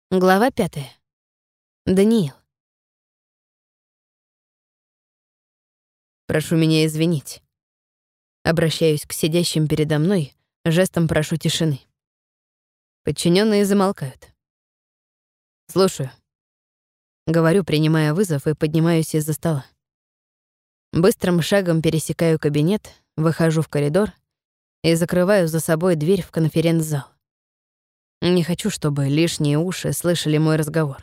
Глава 5. Даниил. Прошу меня извинить. Обращаюсь к сидящим передо мной, жестом прошу тишины. Подчиненные замолкают. Слушаю. Говорю, принимая вызов, и поднимаюсь из-за стола. Быстрым шагом пересекаю кабинет, выхожу в коридор и закрываю за собой дверь в конференц-зал. Не хочу, чтобы лишние уши слышали мой разговор.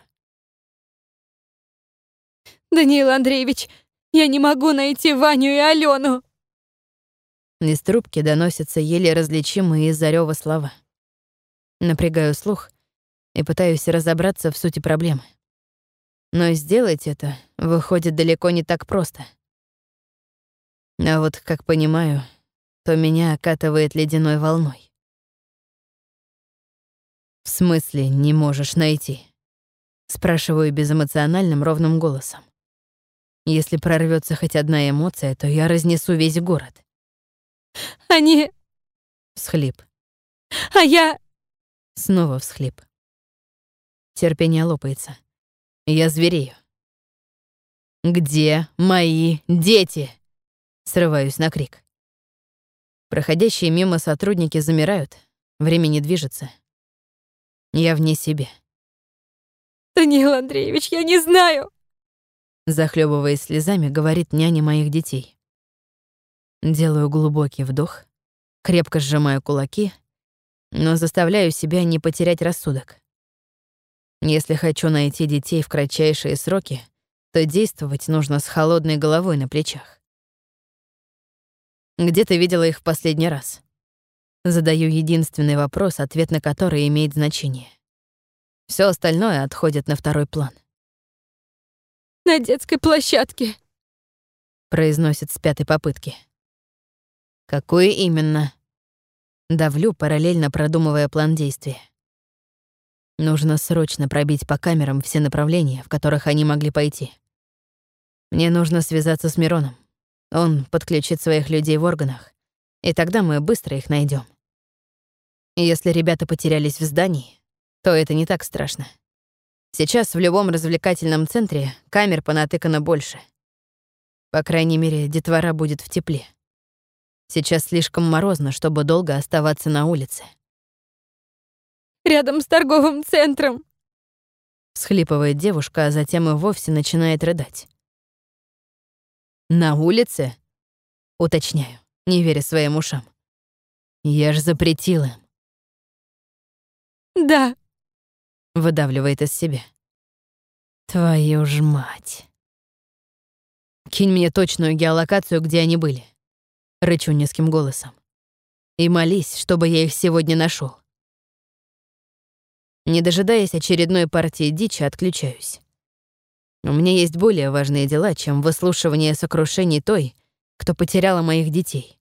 «Даниил Андреевич, я не могу найти Ваню и Алену!» Из трубки доносятся еле различимые из-за рёва слова. Напрягаю слух и пытаюсь разобраться в сути проблемы. Но сделать это выходит далеко не так просто. А вот, как понимаю, то меня окатывает ледяной волной. «В смысле не можешь найти?» Спрашиваю безэмоциональным ровным голосом. Если прорвётся хоть одна эмоция, то я разнесу весь город. Они... Всхлип. А я... Снова всхлип. Терпение лопается. Я зверею. «Где мои дети?» Срываюсь на крик. Проходящие мимо сотрудники замирают, время не движется. Я вне себя. Даниил Андреевич, я не знаю. Захлебываясь слезами, говорит няня моих детей. Делаю глубокий вдох, крепко сжимаю кулаки, но заставляю себя не потерять рассудок. Если хочу найти детей в кратчайшие сроки, то действовать нужно с холодной головой на плечах. Где ты видела их в последний раз? Задаю единственный вопрос, ответ на который имеет значение. Все остальное отходит на второй план. На детской площадке. Произносит с пятой попытки. Какое именно? Давлю, параллельно продумывая план действия. Нужно срочно пробить по камерам все направления, в которых они могли пойти. Мне нужно связаться с Мироном. Он подключит своих людей в органах, и тогда мы быстро их найдем. Если ребята потерялись в здании, то это не так страшно. Сейчас в любом развлекательном центре камер понатыкано больше. По крайней мере, детвора будет в тепле. Сейчас слишком морозно, чтобы долго оставаться на улице. Рядом с торговым центром. Всхлипывает девушка, а затем и вовсе начинает рыдать. «На улице?» — уточняю, не веря своим ушам. «Я ж запретил им». Да. Выдавливает из себя. «Твою ж мать!» «Кинь мне точную геолокацию, где они были», — рычу низким голосом. «И молись, чтобы я их сегодня нашел. Не дожидаясь очередной партии дичи, отключаюсь. У меня есть более важные дела, чем выслушивание сокрушений той, кто потеряла моих детей.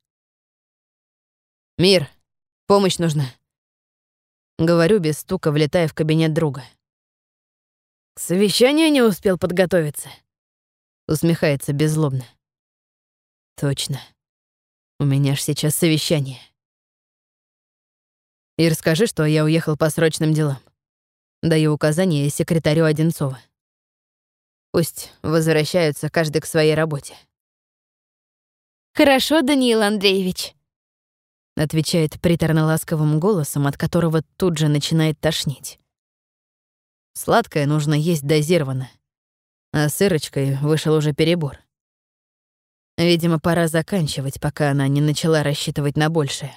«Мир, помощь нужна», — говорю без стука, влетая в кабинет друга. «К совещанию не успел подготовиться», — усмехается беззлобно. «Точно. У меня ж сейчас совещание. И расскажи, что я уехал по срочным делам. Даю указания секретарю Одинцова. Пусть возвращаются каждый к своей работе». Хорошо, Даниил Андреевич. Отвечает приторно-ласковым голосом, от которого тут же начинает тошнить. Сладкое нужно есть дозированно, а с Ирочкой вышел уже перебор. Видимо, пора заканчивать, пока она не начала рассчитывать на большее.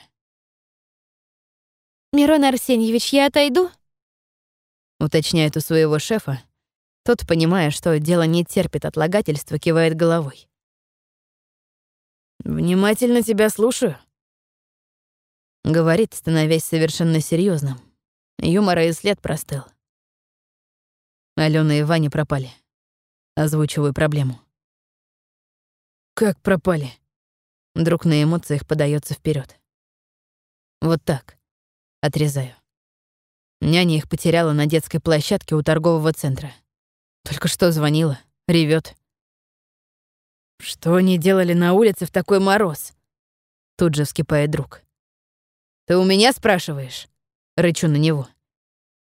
Мирон Арсеньевич, я отойду? Уточняет у своего шефа. Тот, понимая, что дело не терпит отлагательства, кивает головой. «Внимательно тебя слушаю», — говорит, становясь совершенно серьезным. Юмора и след простыл. Алена и Ваня пропали. Озвучиваю проблему. «Как пропали?» Друг на эмоциях подается вперед. «Вот так», — отрезаю. Няня их потеряла на детской площадке у торгового центра. Только что звонила, ревет. «Что они делали на улице в такой мороз?» Тут же вскипает друг. «Ты у меня спрашиваешь?» Рычу на него.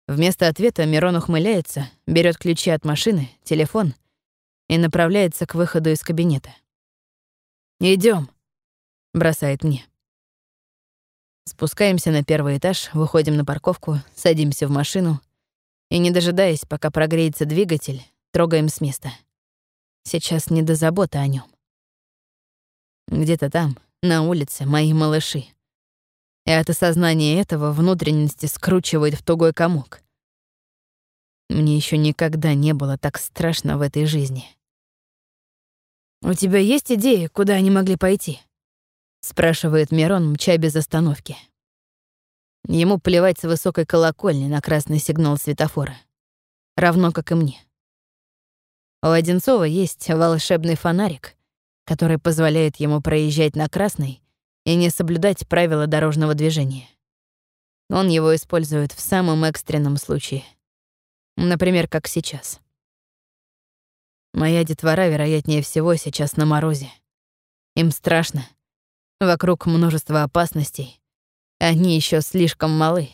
Вместо ответа Мирон ухмыляется, берет ключи от машины, телефон и направляется к выходу из кабинета. Идем, бросает мне. Спускаемся на первый этаж, выходим на парковку, садимся в машину и, не дожидаясь, пока прогреется двигатель, трогаем с места. Сейчас не до заботы о нем. Где-то там, на улице, мои малыши. И от осознания этого внутренности скручивает в тугой комок. Мне еще никогда не было так страшно в этой жизни. «У тебя есть идеи, куда они могли пойти?» — спрашивает Мирон, мча без остановки. Ему плевать с высокой колокольни на красный сигнал светофора. Равно как и мне. У Одинцова есть волшебный фонарик, который позволяет ему проезжать на красный и не соблюдать правила дорожного движения. Он его использует в самом экстренном случае. Например, как сейчас. Моя детвора, вероятнее всего, сейчас на морозе. Им страшно. Вокруг множество опасностей. Они еще слишком малы.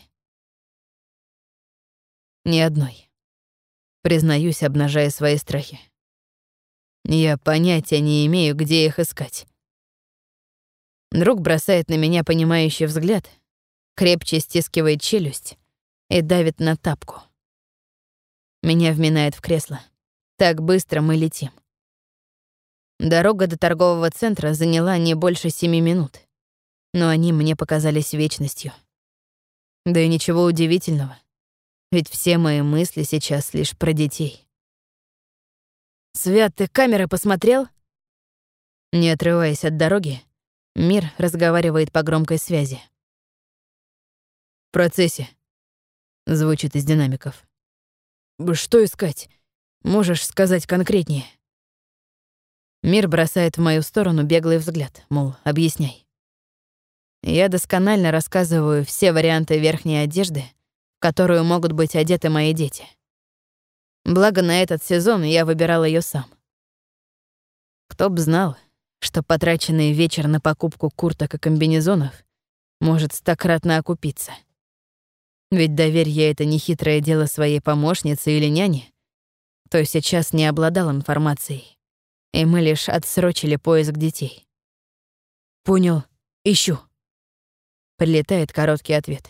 Ни одной. Признаюсь, обнажая свои страхи. Я понятия не имею, где их искать. Друг бросает на меня понимающий взгляд, крепче стискивает челюсть и давит на тапку. Меня вминает в кресло. Так быстро мы летим. Дорога до торгового центра заняла не больше 7 минут, но они мне показались вечностью. Да и ничего удивительного, ведь все мои мысли сейчас лишь про детей. «Свят, ты камеры посмотрел?» Не отрываясь от дороги, Мир разговаривает по громкой связи. «В процессе», — звучит из динамиков. «Что искать? Можешь сказать конкретнее?» Мир бросает в мою сторону беглый взгляд, мол, объясняй. Я досконально рассказываю все варианты верхней одежды, в которую могут быть одеты мои дети. Благо, на этот сезон я выбирал ее сам. Кто б знал, что потраченный вечер на покупку курток и комбинезонов может стократно окупиться. Ведь доверь я это нехитрое дело своей помощнице или няне, то сейчас не обладал информацией, и мы лишь отсрочили поиск детей. «Понял, ищу», — прилетает короткий ответ.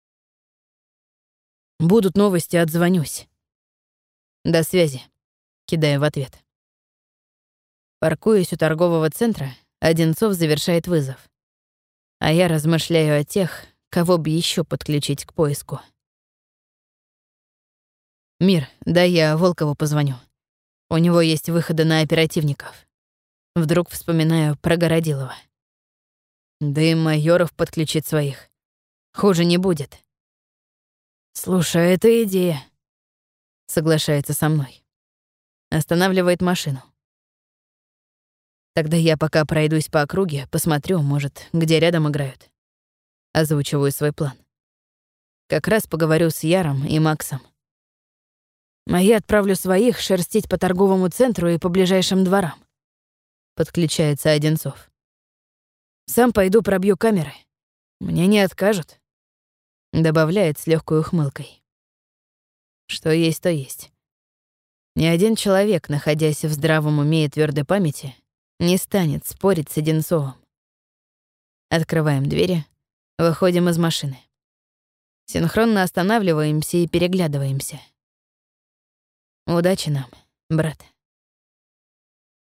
«Будут новости, отзвонюсь». «До связи», — кидаю в ответ. Паркуясь у торгового центра, Одинцов завершает вызов. А я размышляю о тех, кого бы еще подключить к поиску. «Мир, дай я Волкову позвоню. У него есть выходы на оперативников». Вдруг вспоминаю про Городилова. Да и майоров подключит своих. Хуже не будет. «Слушай, это идея», — соглашается со мной. Останавливает машину. Тогда я пока пройдусь по округе, посмотрю, может, где рядом играют. Озвучиваю свой план. Как раз поговорю с Яром и Максом. А я отправлю своих шерстить по торговому центру и по ближайшим дворам. Подключается Одинцов. Сам пойду пробью камеры. Мне не откажут. Добавляет с легкой ухмылкой. Что есть, то есть. Ни один человек, находясь в здравом уме и твердой памяти, не станет спорить с Одинцовым. Открываем двери, выходим из машины. Синхронно останавливаемся и переглядываемся. Удачи нам, брат.